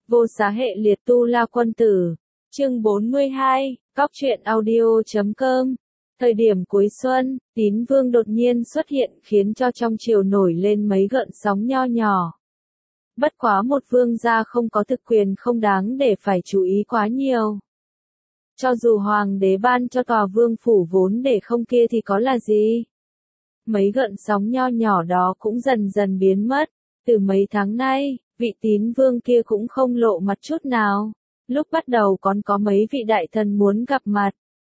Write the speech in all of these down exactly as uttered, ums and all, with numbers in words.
Vô Xá Hệ Liệt Tu La Quân Tử. Chương bốn mươi hai, Góc truyện audio chấm com. Thời điểm cuối xuân, Tín Vương đột nhiên xuất hiện khiến cho trong triều nổi lên mấy gợn sóng nho nhỏ. Bất quá một vương gia không có thực quyền không đáng để phải chú ý quá nhiều. Cho dù hoàng đế ban cho tòa vương phủ vốn để không kia thì có là gì? Mấy gợn sóng nho nhỏ đó cũng dần dần biến mất. Từ mấy tháng nay, vị Tín Vương kia cũng không lộ mặt chút nào. Lúc bắt đầu còn có mấy vị đại thần muốn gặp mặt.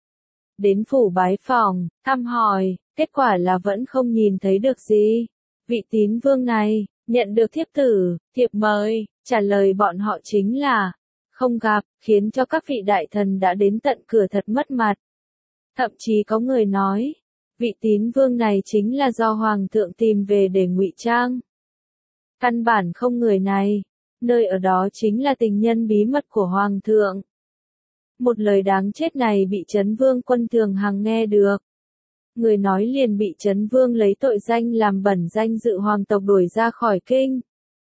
Đến phủ bái phòng, thăm hỏi, kết quả là vẫn không nhìn thấy được gì. Vị Tín Vương này, nhận được thiếp tử, thiệp mời, trả lời bọn họ chính là không gặp, khiến cho các vị đại thần đã đến tận cửa thật mất mặt. Thậm chí có người nói, vị Tín Vương này chính là do Hoàng thượng tìm về để ngụy trang. Căn bản không người này, nơi ở đó chính là tình nhân bí mật của Hoàng thượng. Một lời đáng chết này bị Trấn Vương Quân Thường Hằng nghe được. Người nói liền bị Trấn Vương lấy tội danh làm bẩn danh dự hoàng tộc đuổi ra khỏi kinh.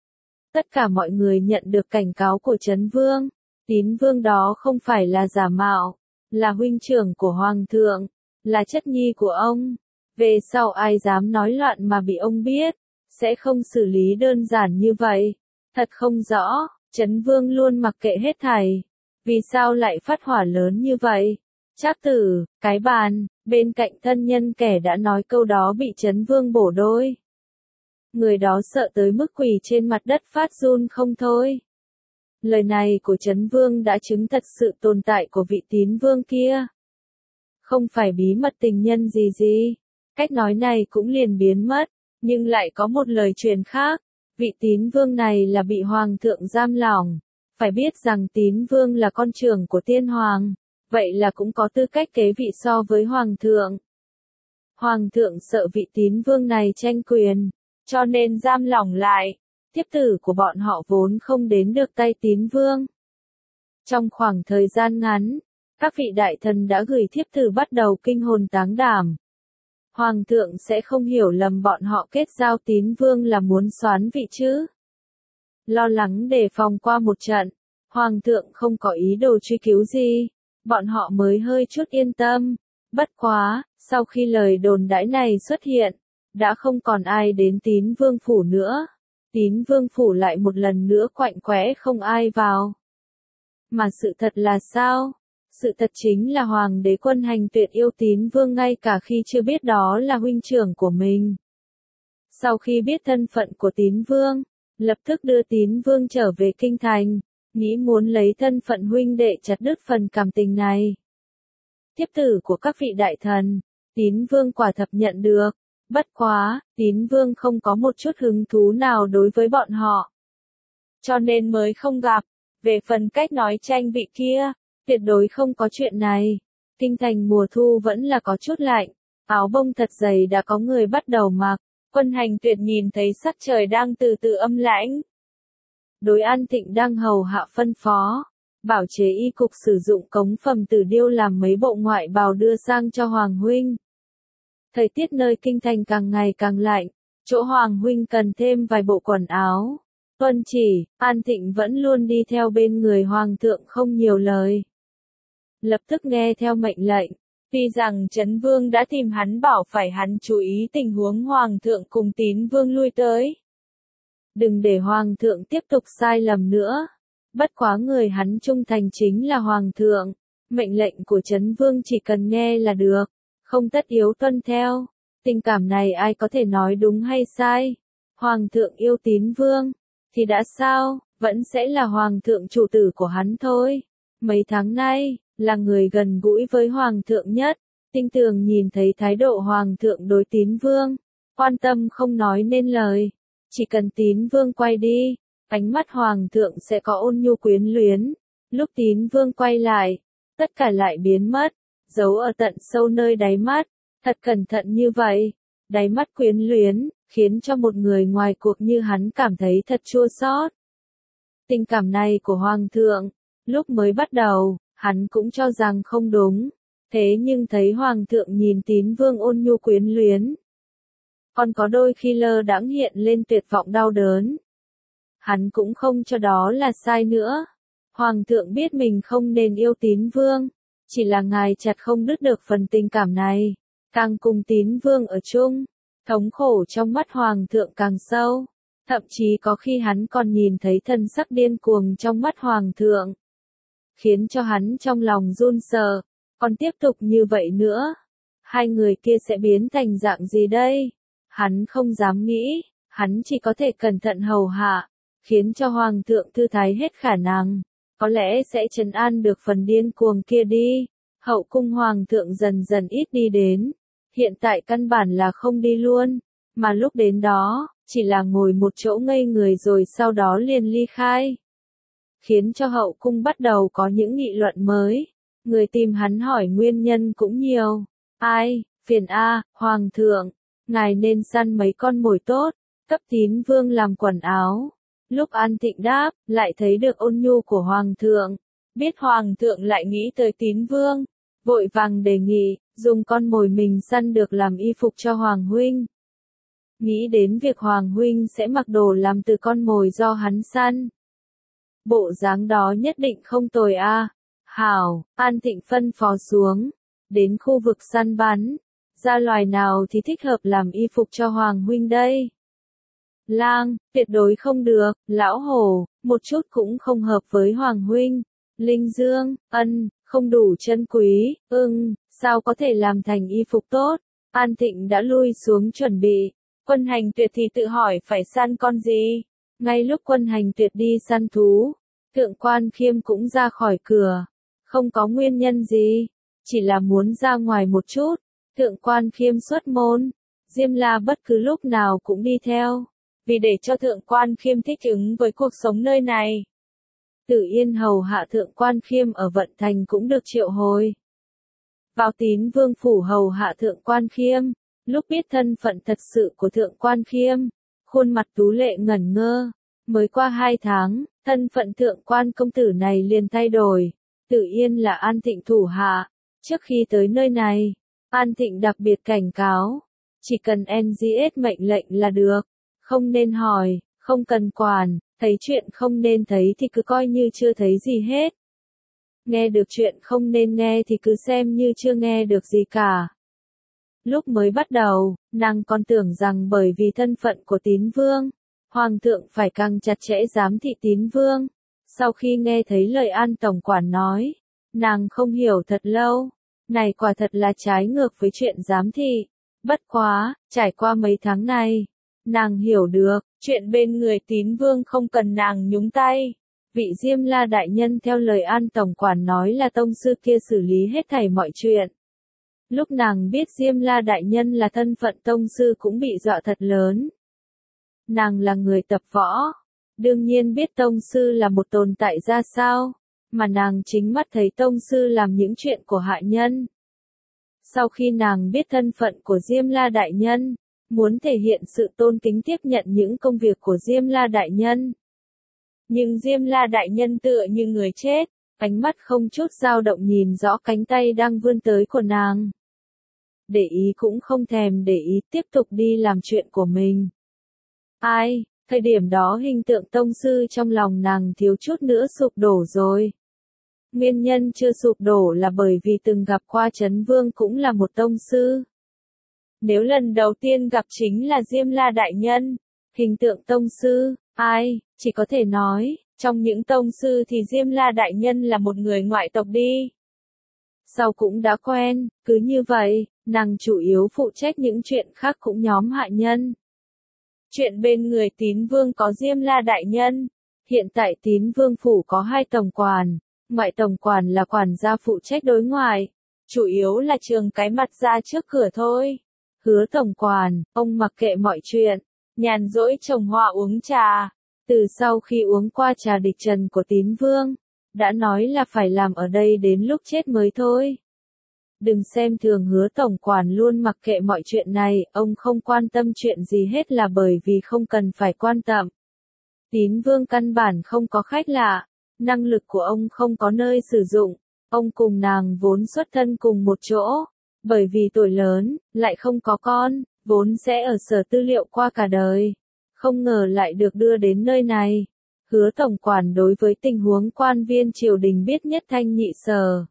Tất cả mọi người nhận được cảnh cáo của Trấn Vương. Tín Vương đó không phải là giả mạo, là huynh trưởng của Hoàng thượng, là chất nhi của ông. Về sau ai dám nói loạn mà bị ông biết, sẽ không xử lý đơn giản như vậy. Thật không rõ, Trấn Vương luôn mặc kệ hết thảy. Vì sao lại phát hỏa lớn như vậy? Trác Tử, cái bàn, bên cạnh thân nhân kẻ đã nói câu đó bị Trấn Vương bổ đôi. Người đó sợ tới mức quỳ trên mặt đất phát run không thôi. Lời này của Trấn Vương đã chứng thật sự tồn tại của vị Tín Vương kia. Không phải bí mật tình nhân gì gì. Cách nói này cũng liền biến mất, nhưng lại có một lời truyền khác. Vị Tín Vương này là bị Hoàng thượng giam lỏng. Phải biết rằng Tín Vương là con trưởng của Tiên Hoàng, vậy là cũng có tư cách kế vị so với Hoàng thượng. Hoàng thượng sợ vị Tín Vương này tranh quyền, cho nên giam lỏng lại. Thiếp tử của bọn họ vốn không đến được tay Tín Vương. Trong khoảng thời gian ngắn, các vị đại thần đã gửi thiếp tử bắt đầu kinh hồn táng đảm. Hoàng thượng sẽ không hiểu lầm bọn họ kết giao Tín Vương là muốn soán vị chứ. Lo lắng đề phòng qua một trận, Hoàng thượng không có ý đồ truy cứu gì, bọn họ mới hơi chút yên tâm. Bất quá, sau khi lời đồn đãi này xuất hiện, đã không còn ai đến Tín Vương phủ nữa. Tín Vương phủ lại một lần nữa quạnh quẽ không ai vào. Mà sự thật là sao? Sự thật chính là Hoàng đế Quân Hành Tuyệt yêu Tín Vương ngay cả khi chưa biết đó là huynh trưởng của mình. Sau khi biết thân phận của Tín Vương, lập tức đưa Tín Vương trở về kinh thành, nghĩ muốn lấy thân phận huynh đệ chặt đứt phần cảm tình này. Thiếp tử của các vị đại thần, Tín Vương quả thật nhận được. Bất quá, Tín Vương không có một chút hứng thú nào đối với bọn họ. Cho nên mới không gặp. Về phần cách nói tranh vị kia, tuyệt đối không có chuyện này. Kinh thành mùa thu vẫn là có chút lạnh, áo bông thật dày đã có người bắt đầu mặc. Quân Hành Tuyệt nhìn thấy sắc trời đang từ từ âm lãnh. Đối An Thịnh đang hầu hạ phân phó, bảo chế y cục sử dụng cống phẩm tử điêu làm mấy bộ ngoại bào đưa sang cho Hoàng huynh. Thời tiết nơi kinh thành càng ngày càng lạnh, chỗ Hoàng huynh cần thêm vài bộ quần áo. Tuân chỉ, An Thịnh vẫn luôn đi theo bên người Hoàng thượng không nhiều lời. Lập tức nghe theo mệnh lệnh. Tuy rằng Trấn Vương đã tìm hắn bảo phải hắn chú ý tình huống Hoàng thượng cùng Tín Vương lui tới. Đừng để Hoàng thượng tiếp tục sai lầm nữa. Bất quá người hắn trung thành chính là Hoàng thượng. Mệnh lệnh của Trấn Vương chỉ cần nghe là được, không tất yếu tuân theo. Tình cảm này ai có thể nói đúng hay sai. Hoàng thượng yêu Tín Vương, thì đã sao, vẫn sẽ là Hoàng thượng chủ tử của hắn thôi. Mấy tháng nay, là người gần gũi với Hoàng thượng nhất, tinh tường nhìn thấy thái độ Hoàng thượng đối Tín Vương, quan tâm không nói nên lời. Chỉ cần Tín Vương quay đi, ánh mắt Hoàng thượng sẽ có ôn nhu quyến luyến. Lúc Tín Vương quay lại, tất cả lại biến mất, giấu ở tận sâu nơi đáy mắt, thật cẩn thận như vậy. Đáy mắt quyến luyến, khiến cho một người ngoài cuộc như hắn cảm thấy thật chua xót. Tình cảm này của Hoàng thượng, lúc mới bắt đầu, hắn cũng cho rằng không đúng. Thế nhưng thấy Hoàng thượng nhìn Tín Vương ôn nhu quyến luyến, còn có đôi khi lơ đãng hiện lên tuyệt vọng đau đớn. hắn cũng không cho đó là sai nữa. Hoàng thượng biết mình không nên yêu Tín Vương, chỉ là ngài chặt không đứt được phần tình cảm này, càng cùng Tín Vương ở chung, thống khổ trong mắt Hoàng thượng càng sâu, thậm chí có khi hắn còn nhìn thấy thân sắc điên cuồng trong mắt Hoàng thượng, khiến cho hắn trong lòng run sợ, còn tiếp tục như vậy nữa, hai người kia sẽ biến thành dạng gì đây? Hắn không dám nghĩ, hắn chỉ có thể cẩn thận hầu hạ, khiến cho Hoàng thượng thư thái hết khả năng, có lẽ sẽ trấn an được phần điên cuồng kia đi. Hậu cung Hoàng thượng dần dần ít đi đến, hiện tại căn bản là không đi luôn, mà lúc đến đó, chỉ là ngồi một chỗ ngây người rồi sau đó liền ly khai. Khiến cho hậu cung bắt đầu có những nghị luận mới, người tìm hắn hỏi nguyên nhân cũng nhiều. Ai, phiền a, Hoàng thượng, ngài nên săn mấy con mồi tốt, cấp Tín Vương làm quần áo. Lúc An Thịnh đáp, lại thấy được ôn nhu của Hoàng thượng, biết Hoàng thượng lại nghĩ tới Tín Vương, vội vàng đề nghị, dùng con mồi mình săn được làm y phục cho Hoàng huynh. Nghĩ đến việc Hoàng huynh sẽ mặc đồ làm từ con mồi do hắn săn. Bộ dáng đó nhất định không tồi a. À. Hảo, An Thịnh phân phó xuống, đến khu vực săn bắn, ra loài nào thì thích hợp làm y phục cho Hoàng huynh đây? Lang, tuyệt đối không được, lão hổ, một chút cũng không hợp với Hoàng huynh. Linh Dương, ân, không đủ chân quý, ưng, sao có thể làm thành y phục tốt? An Thịnh đã lui xuống chuẩn bị, Quân Hành Tuyệt thì tự hỏi phải săn con gì? Ngay lúc Quân Hành Tuyệt đi săn thú, Thượng Quan Khiêm cũng ra khỏi cửa, không có nguyên nhân gì, chỉ là muốn ra ngoài một chút. Thượng Quan Khiêm xuất môn, Diêm La bất cứ lúc nào cũng đi theo, vì để cho Thượng Quan Khiêm thích ứng với cuộc sống nơi này. Tử Yên hầu hạ Thượng Quan Khiêm ở Vận Thành cũng được triệu hồi vào Tín Vương phủ hầu hạ Thượng Quan Khiêm. Lúc biết thân phận thật sự của Thượng Quan Khiêm, khuôn mặt tú lệ ngẩn ngơ. Mới qua hai tháng, thân phận Thượng Quan công tử này liền thay đổi. Tử Yên là An Thịnh thủ hạ. Trước khi tới nơi này, An Thịnh đặc biệt cảnh cáo, chỉ cần en giê ét mệnh lệnh là được, không nên hỏi, không cần quản, thấy chuyện không nên thấy thì cứ coi như chưa thấy gì hết. Nghe được chuyện không nên nghe thì cứ xem như chưa nghe được gì cả. Lúc mới bắt đầu, nàng còn tưởng rằng bởi vì thân phận của Tín Vương, Hoàng thượng phải càng chặt chẽ giám thị Tín Vương. Sau khi nghe thấy lời An tổng quản nói, nàng không hiểu thật lâu, này quả thật là trái ngược với chuyện giám thị. Bất quá, trải qua mấy tháng này, nàng hiểu được, chuyện bên người Tín Vương không cần nàng nhúng tay. Vị Diêm La đại nhân theo lời An tổng quản nói là tông sư kia xử lý hết thảy mọi chuyện. Lúc nàng biết Diêm La đại nhân là thân phận tông sư cũng bị dọa thật lớn. Nàng là người tập võ, đương nhiên biết tông sư là một tồn tại ra sao, mà nàng chính mắt thấy tông sư làm những chuyện của hạ nhân. Sau khi nàng biết thân phận của Diêm La đại nhân, muốn thể hiện sự tôn kính tiếp nhận những công việc của Diêm La đại nhân. Nhưng Diêm La đại nhân tựa như người chết, ánh mắt không chút dao động nhìn rõ cánh tay đang vươn tới của nàng. Để ý cũng không thèm để ý, tiếp tục đi làm chuyện của mình. Ai, thời điểm đó hình tượng tông sư trong lòng nàng thiếu chút nữa sụp đổ rồi. Nguyên nhân chưa sụp đổ là bởi vì từng gặp qua Trấn Vương cũng là một tông sư. Nếu lần đầu tiên gặp chính là Diêm La đại nhân, hình tượng tông sư, ai, chỉ có thể nói, trong những tông sư thì Diêm La đại nhân là một người ngoại tộc đi. Sau cũng đã quen, cứ như vậy, nàng chủ yếu phụ trách những chuyện khác cũng nhóm hạ nhân. Chuyện bên người Tín Vương có Diêm La đại nhân. Hiện tại Tín Vương phủ có hai tổng quản, ngoại tổng quản là quản gia phụ trách đối ngoại, chủ yếu là trường cái mặt ra trước cửa thôi. Hứa tổng quản, ông mặc kệ mọi chuyện, nhàn rỗi trồng hoa uống trà. Từ sau khi uống qua trà địch trần của Tín Vương, đã nói là phải làm ở đây đến lúc chết mới thôi. Đừng xem thường Hứa tổng quản luôn mặc kệ mọi chuyện này, ông không quan tâm chuyện gì hết là bởi vì không cần phải quan tâm. Tín Vương căn bản không có khách lạ, năng lực của ông không có nơi sử dụng, ông cùng nàng vốn xuất thân cùng một chỗ, bởi vì tuổi lớn, lại không có con, vốn sẽ ở sở tư liệu qua cả đời. Không ngờ lại được đưa đến nơi này, Hứa tổng quản đối với tình huống quan viên triều đình biết nhất thanh nhị sở.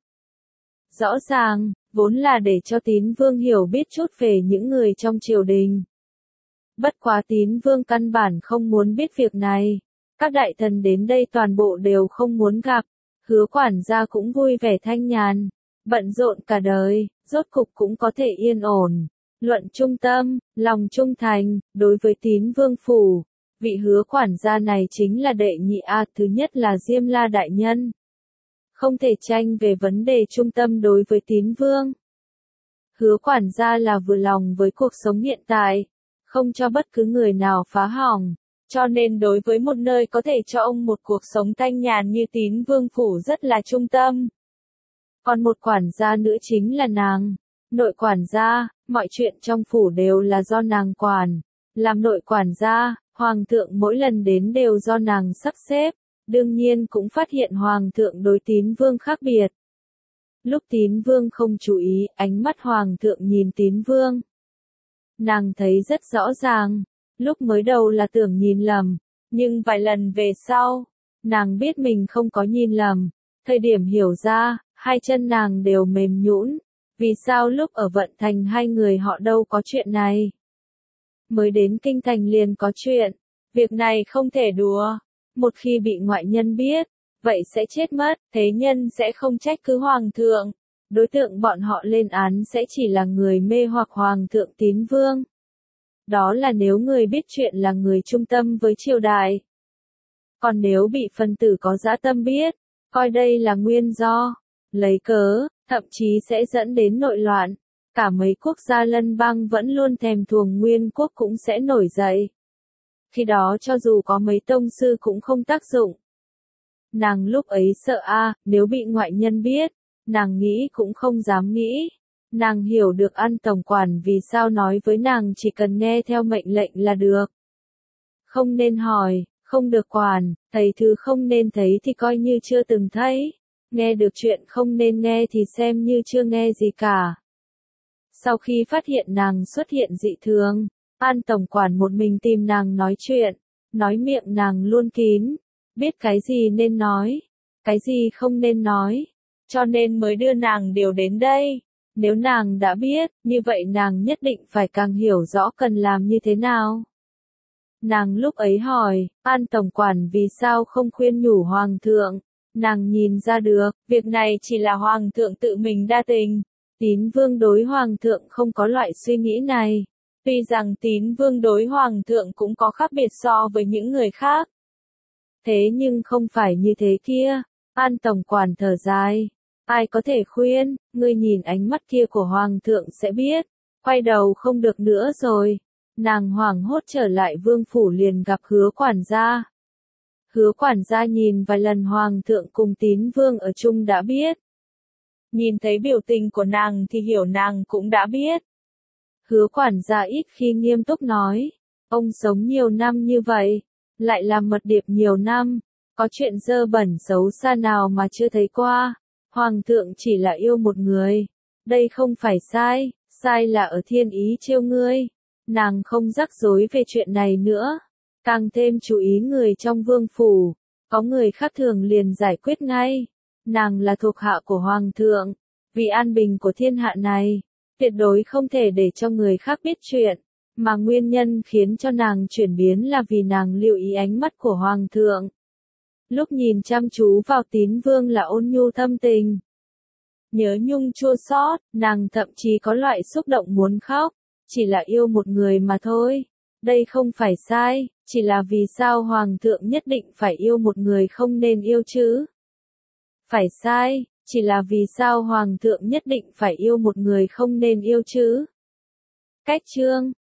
Rõ ràng, vốn là để cho Tín Vương hiểu biết chút về những người trong triều đình. Bất quá Tín Vương căn bản không muốn biết việc này. Các đại thần đến đây toàn bộ đều không muốn gặp. Hứa quản gia cũng vui vẻ thanh nhàn. Bận rộn cả đời, rốt cục cũng có thể yên ổn. Luận trung tâm, lòng trung thành, đối với Tín Vương phủ. Vị hứa quản gia này chính là đệ nhị A, thứ nhất là Diêm La đại nhân. Không thể tranh về vấn đề trung tâm đối với Tín Vương. Hứa quản gia là vừa lòng với cuộc sống hiện tại, không cho bất cứ người nào phá hỏng, cho nên đối với một nơi có thể cho ông một cuộc sống thanh nhàn như Tín Vương phủ rất là trung tâm. Còn một quản gia nữa chính là nàng, nội quản gia, mọi chuyện trong phủ đều là do nàng quản. Làm nội quản gia, hoàng thượng mỗi lần đến đều do nàng sắp xếp, đương nhiên cũng phát hiện hoàng thượng đối Tín Vương khác biệt. Lúc Tín Vương không chú ý, ánh mắt hoàng thượng nhìn Tín Vương. Nàng thấy rất rõ ràng, lúc mới đầu là tưởng nhìn lầm, nhưng vài lần về sau, nàng biết mình không có nhìn lầm. Thời điểm hiểu ra, hai chân nàng đều mềm nhũn. Vì sao lúc ở Vận Thành hai người họ đâu có chuyện này? Mới đến Kinh Thành liền có chuyện. Việc này không thể đùa. Một khi bị ngoại nhân biết, vậy sẽ chết mất. Thế nhân sẽ không trách cứ hoàng thượng. Đối tượng bọn họ lên án sẽ chỉ là người mê hoặc hoàng thượng Tín Vương. Đó là nếu người biết chuyện là người trung tâm với triều đại. Còn nếu bị phân tử có dã tâm biết, coi đây là nguyên do, lấy cớ, thậm chí sẽ dẫn đến nội loạn. Cả mấy quốc gia lân bang vẫn luôn thèm thuồng Nguyên quốc cũng sẽ nổi dậy. Khi đó cho dù có mấy tông sư cũng không tác dụng. Nàng lúc ấy sợ a, nếu bị ngoại nhân biết, nàng nghĩ cũng không dám nghĩ. Nàng hiểu được An tổng quản vì sao nói với nàng chỉ cần nghe theo mệnh lệnh là được. Không nên hỏi, không được quản, thấy thứ không nên thấy thì coi như chưa từng thấy. Nghe được chuyện không nên nghe thì xem như chưa nghe gì cả. Sau khi phát hiện nàng xuất hiện dị thường, An tổng quản một mình tìm nàng nói chuyện, nói miệng nàng luôn kín, biết cái gì nên nói, cái gì không nên nói, cho nên mới đưa nàng điều đến đây. Nếu nàng đã biết, như vậy nàng nhất định phải càng hiểu rõ cần làm như thế nào. Nàng lúc ấy hỏi, An tổng quản vì sao không khuyên nhủ hoàng thượng, nàng nhìn ra được, việc này chỉ là hoàng thượng tự mình đa tình. Tín Vương đối hoàng thượng không có loại suy nghĩ này. Tuy rằng Tín Vương đối hoàng thượng cũng có khác biệt so với những người khác. Thế nhưng không phải như thế kia. An tổng quản thở dài. Ai có thể khuyên, ngươi nhìn ánh mắt kia của hoàng thượng sẽ biết. Quay đầu không được nữa rồi. Nàng hoảng hốt trở lại vương phủ liền gặp hứa quản gia. Hứa quản gia nhìn vài lần hoàng thượng cùng Tín Vương ở chung đã biết. Nhìn thấy biểu tình của nàng thì hiểu nàng cũng đã biết. Hứa quản gia ít khi nghiêm túc nói. Ông sống nhiều năm như vậy, lại làm mật điệp nhiều năm, có chuyện dơ bẩn xấu xa nào mà chưa thấy qua. Hoàng thượng chỉ là yêu một người. Đây không phải sai, sai là ở thiên ý trêu ngươi. Nàng không rắc rối về chuyện này nữa. Càng thêm chú ý người trong vương phủ. Có người khác thường liền giải quyết ngay. Nàng là thuộc hạ của hoàng thượng. Vì an bình của thiên hạ này, tuyệt đối không thể để cho người khác biết chuyện. Mà nguyên nhân khiến cho nàng chuyển biến là vì nàng lưu ý ánh mắt của hoàng thượng. Lúc nhìn chăm chú vào Tín Vương là ôn nhu thâm tình. Nhớ nhung chua xót, nàng thậm chí có loại xúc động muốn khóc. Chỉ là yêu một người mà thôi. Đây không phải sai, chỉ là vì sao hoàng thượng nhất định phải yêu một người không nên yêu chứ? Phải sai, chỉ là vì sao hoàng thượng nhất định phải yêu một người không nên yêu chứ? Cách chương